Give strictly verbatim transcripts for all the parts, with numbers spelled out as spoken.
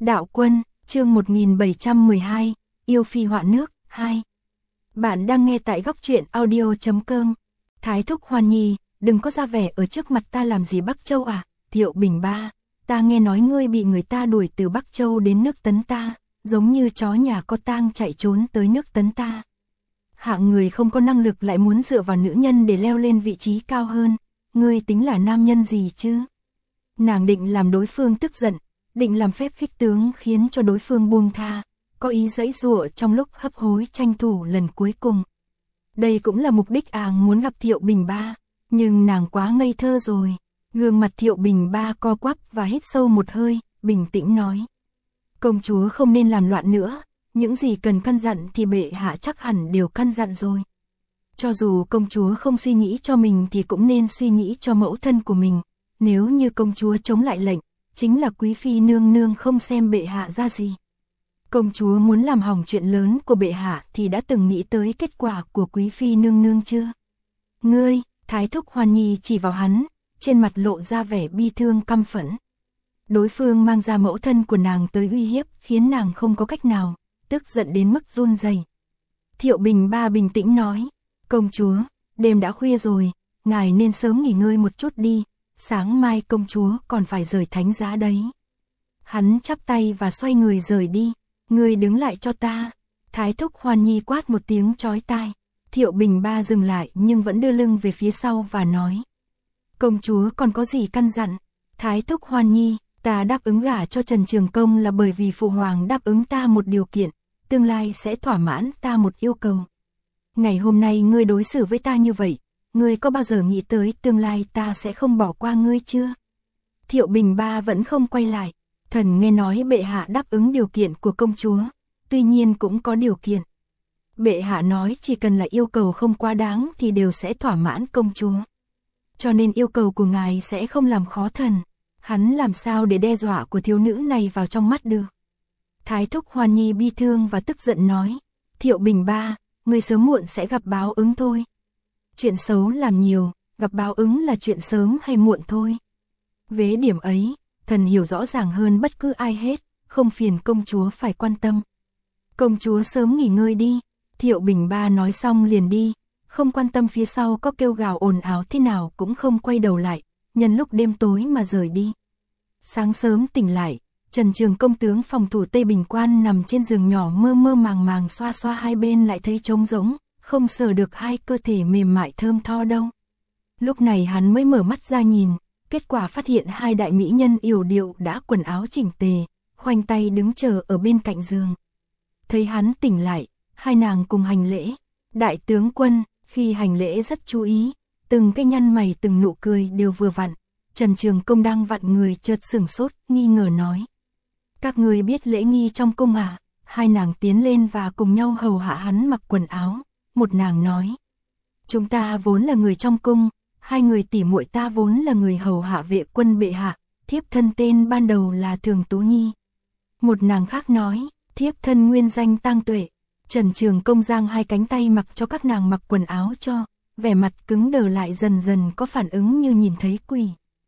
Đạo Quân, chương một nghìn bảy trăm mười hai, Yêu Phi Họa Nước, hai. Bạn đang nghe tại góc truyện audio chấm com. Thái thúc Hoan Nhi, đừng có ra vẻ ở trước mặt ta làm gì Bắc Châu à, Thiệu Bình Ba, ta nghe nói ngươi bị người ta đuổi từ Bắc Châu đến nước Tấn ta, giống như chó nhà có tang chạy trốn tới nước Tấn ta. Hạng người không có năng lực lại muốn dựa vào nữ nhân để leo lên vị trí cao hơn, ngươi tính là nam nhân gì chứ? Nàng định làm đối phương tức giận, định làm phép khích tướng khiến cho đối phương buông tha, có ý giãy giụa trong lúc hấp hối tranh thủ lần cuối cùng. Đây cũng là mục đích nàng muốn gặp Thiệu Bình Ba, nhưng nàng quá ngây thơ rồi. Gương mặt Thiệu Bình Ba co quắp và hít sâu một hơi, bình tĩnh nói: công chúa không nên làm loạn nữa, những gì cần căn dặn thì bệ hạ chắc hẳn đều căn dặn rồi. Cho dù công chúa không suy nghĩ cho mình thì cũng nên suy nghĩ cho mẫu thân của mình, nếu như công chúa chống lại lệnh, chính là quý phi nương nương không xem bệ hạ ra gì. Công chúa muốn làm hỏng chuyện lớn của bệ hạ thì đã từng nghĩ tới kết quả của quý phi nương nương chưa? Ngươi, Thái thúc Hoan Nhi chỉ vào hắn, trên mặt lộ ra vẻ bi thương căm phẫn. Đối phương mang ra mẫu thân của nàng tới uy hiếp khiến nàng không có cách nào, tức giận đến mức run rẩy. Thiệu Bình Ba bình tĩnh nói: công chúa, đêm đã khuya rồi, ngài nên sớm nghỉ ngơi một chút đi, sáng mai công chúa còn phải rời thánh giá đấy. Hắn chắp tay và xoay người rời đi. Ngươi đứng lại cho ta. Thái thúc Hoan Nhi quát một tiếng chói tai. Thiệu Bình Ba dừng lại nhưng vẫn đưa lưng về phía sau và nói: công chúa còn có gì căn dặn? Thái thúc Hoan Nhi, ta đáp ứng gả cho Trần Trường Công là bởi vì phụ hoàng đáp ứng ta một điều kiện, tương lai sẽ thỏa mãn ta một yêu cầu. Ngày hôm nay ngươi đối xử với ta như vậy, ngươi có bao giờ nghĩ tới tương lai ta sẽ không bỏ qua ngươi chưa? Thiệu Bình Ba vẫn không quay lại. Thần nghe nói bệ hạ đáp ứng điều kiện của công chúa, tuy nhiên cũng có điều kiện. Bệ hạ nói chỉ cần là yêu cầu không quá đáng thì đều sẽ thỏa mãn công chúa. Cho nên yêu cầu của ngài sẽ không làm khó thần. Hắn làm sao để đe dọa của thiếu nữ này vào trong mắt được? Thái thúc Hoan Nhi bi thương và tức giận nói: Thiệu Bình Ba, ngươi sớm muộn sẽ gặp báo ứng thôi. Chuyện xấu làm nhiều, gặp báo ứng là chuyện sớm hay muộn thôi. Về điểm ấy, thần hiểu rõ ràng hơn bất cứ ai hết, không phiền công chúa phải quan tâm. Công chúa sớm nghỉ ngơi đi. Thiệu Bình Ba nói xong liền đi, không quan tâm phía sau có kêu gào ồn ào thế nào cũng không quay đầu lại, nhân lúc đêm tối mà rời đi. Sáng sớm tỉnh lại, Trần Trường Công tướng phòng thủ Tây Bình Quan nằm trên giường nhỏ mơ mơ màng màng xoa xoa hai bên lại thấy trống rỗng, không sờ được hai cơ thể mềm mại thơm tho đâu. Lúc này hắn mới mở mắt ra nhìn, kết quả phát hiện hai đại mỹ nhân yểu điệu đã quần áo chỉnh tề, khoanh tay đứng chờ ở bên cạnh giường. Thấy hắn tỉnh lại, hai nàng cùng hành lễ. Đại tướng quân, khi hành lễ rất chú ý, từng cái nhăn mày từng nụ cười đều vừa vặn. Trần Trường Công đang vặn người chợt sửng sốt, nghi ngờ nói: các người biết lễ nghi trong cung à? Hai nàng tiến lên và cùng nhau hầu hạ hắn mặc quần áo. Một nàng nói: chúng ta vốn là người trong cung, hai người tỷ muội ta vốn là người hầu hạ vệ quân bệ hạ, thiếp thân tên ban đầu là Thường Tú Nhi. Một nàng khác nói: thiếp thân nguyên danh Tang Tuệ. Trần Trường Công giang hai cánh tay mặc cho các nàng mặc quần áo cho, vẻ mặt cứng đờ lại dần dần có phản ứng như nhìn thấy quỷ.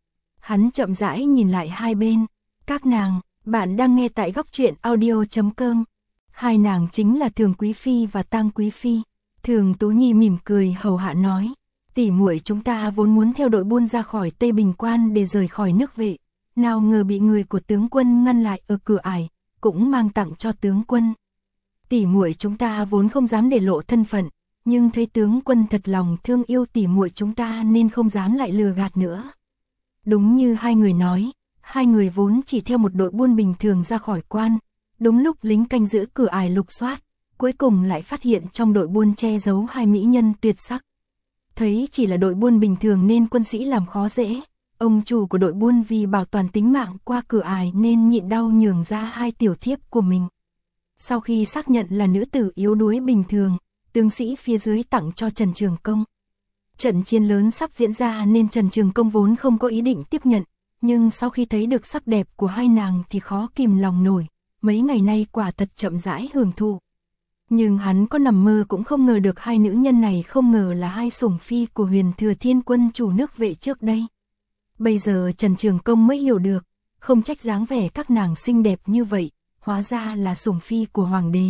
Hắn chậm rãi nhìn lại hai bên. Các nàng, bạn đang nghe tại góc truyện audio chấm com. Hai nàng chính là Thường Quý Phi và Tang Quý Phi. Thường Tú Nhi mỉm cười hầu hạ nói: tỷ muội chúng ta vốn muốn theo đội buôn ra khỏi Tây Bình Quan để rời khỏi nước Vệ, nào ngờ bị người của tướng quân ngăn lại ở cửa ải, cũng mang tặng cho tướng quân. Tỷ muội chúng ta vốn không dám để lộ thân phận, nhưng thấy tướng quân thật lòng thương yêu tỷ muội chúng ta nên không dám lại lừa gạt nữa. Đúng như hai người nói, hai người vốn chỉ theo một đội buôn bình thường ra khỏi quan, đúng lúc lính canh giữ cửa ải lục soát, cuối cùng lại phát hiện trong đội buôn che giấu hai mỹ nhân tuyệt sắc. Thấy chỉ là đội buôn bình thường nên quân sĩ làm khó dễ, ông chủ của đội buôn vì bảo toàn tính mạng qua cửa ải nên nhịn đau nhường ra hai tiểu thiếp của mình. Sau khi xác nhận là nữ tử yếu đuối bình thường, tướng sĩ phía dưới tặng cho Trần Trường Công. Trận chiến lớn sắp diễn ra nên Trần Trường Công vốn không có ý định tiếp nhận, nhưng sau khi thấy được sắc đẹp của hai nàng thì khó kìm lòng nổi, mấy ngày nay quả thật chậm rãi hưởng thụ. Nhưng hắn có nằm mơ cũng không ngờ được hai nữ nhân này không ngờ là hai sủng phi của Huyền Thừa Thiên Quân chủ nước Vệ trước đây. Bây giờ Trần Trường Công mới hiểu được, không trách dáng vẻ các nàng xinh đẹp như vậy, hóa ra là sủng phi của hoàng đế.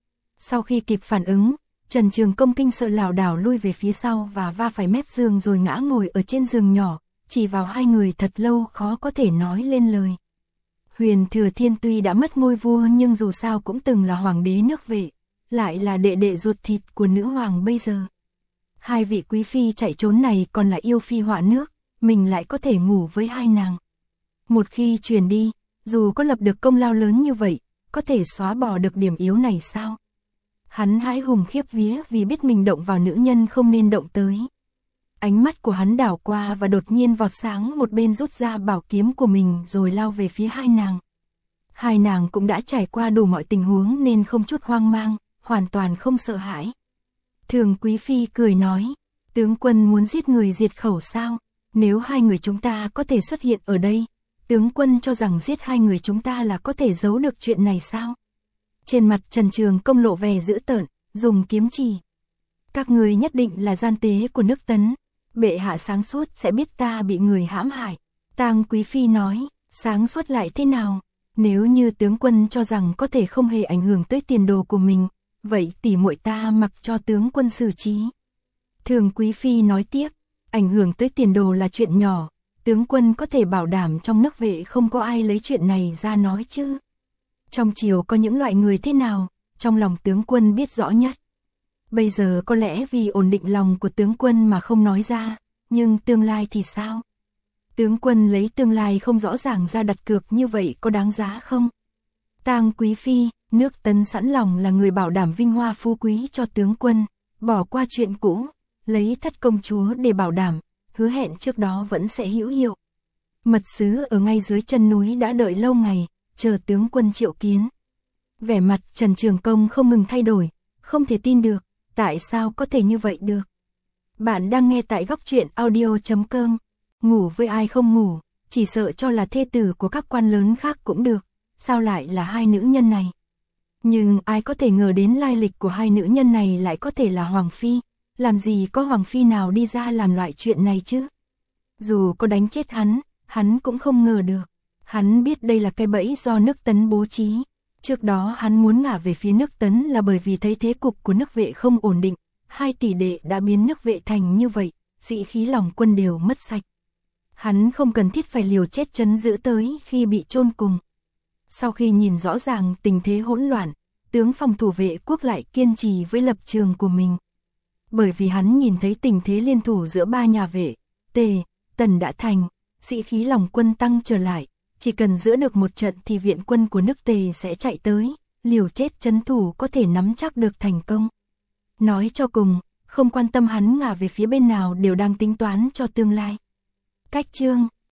Sau khi kịp phản ứng, Trần Trường Công kinh sợ lảo đảo lui về phía sau và va phải mép giường rồi ngã ngồi ở trên giường nhỏ, chỉ vào hai người thật lâu khó có thể nói lên lời. Huyền Thừa Thiên tuy đã mất ngôi vua nhưng dù sao cũng từng là hoàng đế nước Vệ, lại là đệ đệ ruột thịt của nữ hoàng bây giờ. Hai vị quý phi chạy trốn này còn là yêu phi họa nước, mình lại có thể ngủ với hai nàng. Một khi truyền đi, dù có lập được công lao lớn như vậy, có thể xóa bỏ được điểm yếu này sao? Hắn hãi hùng khiếp vía vì biết mình động vào nữ nhân không nên động tới. Ánh mắt của hắn đảo qua và đột nhiên vọt sáng một bên rút ra bảo kiếm của mình rồi lao về phía hai nàng. Hai nàng cũng đã trải qua đủ mọi tình huống nên không chút hoang mang, hoàn toàn không sợ hãi. Thường Quý Phi cười nói, tướng quân muốn giết người diệt khẩu sao? Nếu hai người chúng ta có thể xuất hiện ở đây, tướng quân cho rằng giết hai người chúng ta là có thể giấu được chuyện này sao? Trên mặt Trần Trường Công lộ vẻ dữ tợn, dùng kiếm chỉ. Các người nhất định là gian tế của nước Tấn, bệ hạ sáng suốt sẽ biết ta bị người hãm hại. Tang Quý Phi nói, sáng suốt lại thế nào? Nếu như tướng quân cho rằng có thể không hề ảnh hưởng tới tiền đồ của mình, vậy tỉ muội ta mặc cho tướng quân xử trí. Thường Quý Phi nói tiếp, ảnh hưởng tới tiền đồ là chuyện nhỏ, tướng quân có thể bảo đảm trong nước Vệ không có ai lấy chuyện này ra nói chứ. Trong triều có những loại người thế nào, trong lòng tướng quân biết rõ nhất. Bây giờ có lẽ vì ổn định lòng của tướng quân mà không nói ra, nhưng tương lai thì sao? Tướng quân lấy tương lai không rõ ràng ra đặt cược như vậy có đáng giá không? Tang Quý Phi, nước Tấn sẵn lòng là người bảo đảm vinh hoa phú quý cho tướng quân, bỏ qua chuyện cũ, lấy thất công chúa để bảo đảm, hứa hẹn trước đó vẫn sẽ hữu hiệu. Mật sứ ở ngay dưới chân núi đã đợi lâu ngày, chờ tướng quân triệu kiến. Vẻ mặt Trần Trường Công không ngừng thay đổi, không thể tin được, tại sao có thể như vậy được? Bạn đang nghe tại góc truyện audio chấm com. Ngủ với ai không ngủ, chỉ sợ cho là thê tử của các quan lớn khác cũng được, sao lại là hai nữ nhân này? Nhưng ai có thể ngờ đến lai lịch của hai nữ nhân này lại có thể là hoàng phi, làm gì có hoàng phi nào đi ra làm loại chuyện này chứ? Dù có đánh chết hắn, hắn cũng không ngờ được. Hắn biết đây là cái bẫy do nước Tấn bố trí. Trước đó hắn muốn ngả về phía nước Tấn là bởi vì thấy thế cục của nước Vệ không ổn định, hai tỷ đệ đã biến nước Vệ thành như vậy, dị khí lòng quân đều mất sạch. Hắn không cần thiết phải liều chết chấn giữ tới khi bị chôn cùng. Sau khi nhìn rõ ràng tình thế hỗn loạn, tướng phòng thủ Vệ quốc lại kiên trì với lập trường của mình. Bởi vì hắn nhìn thấy tình thế liên thủ giữa ba nhà Vệ, Tề, Tần đã thành, sĩ khí lòng quân tăng trở lại, chỉ cần giữ được một trận thì viện quân của nước Tề sẽ chạy tới, liều chết trấn thủ có thể nắm chắc được thành công. Nói cho cùng, không quan tâm hắn ngả về phía bên nào đều đang tính toán cho tương lai. Cách chương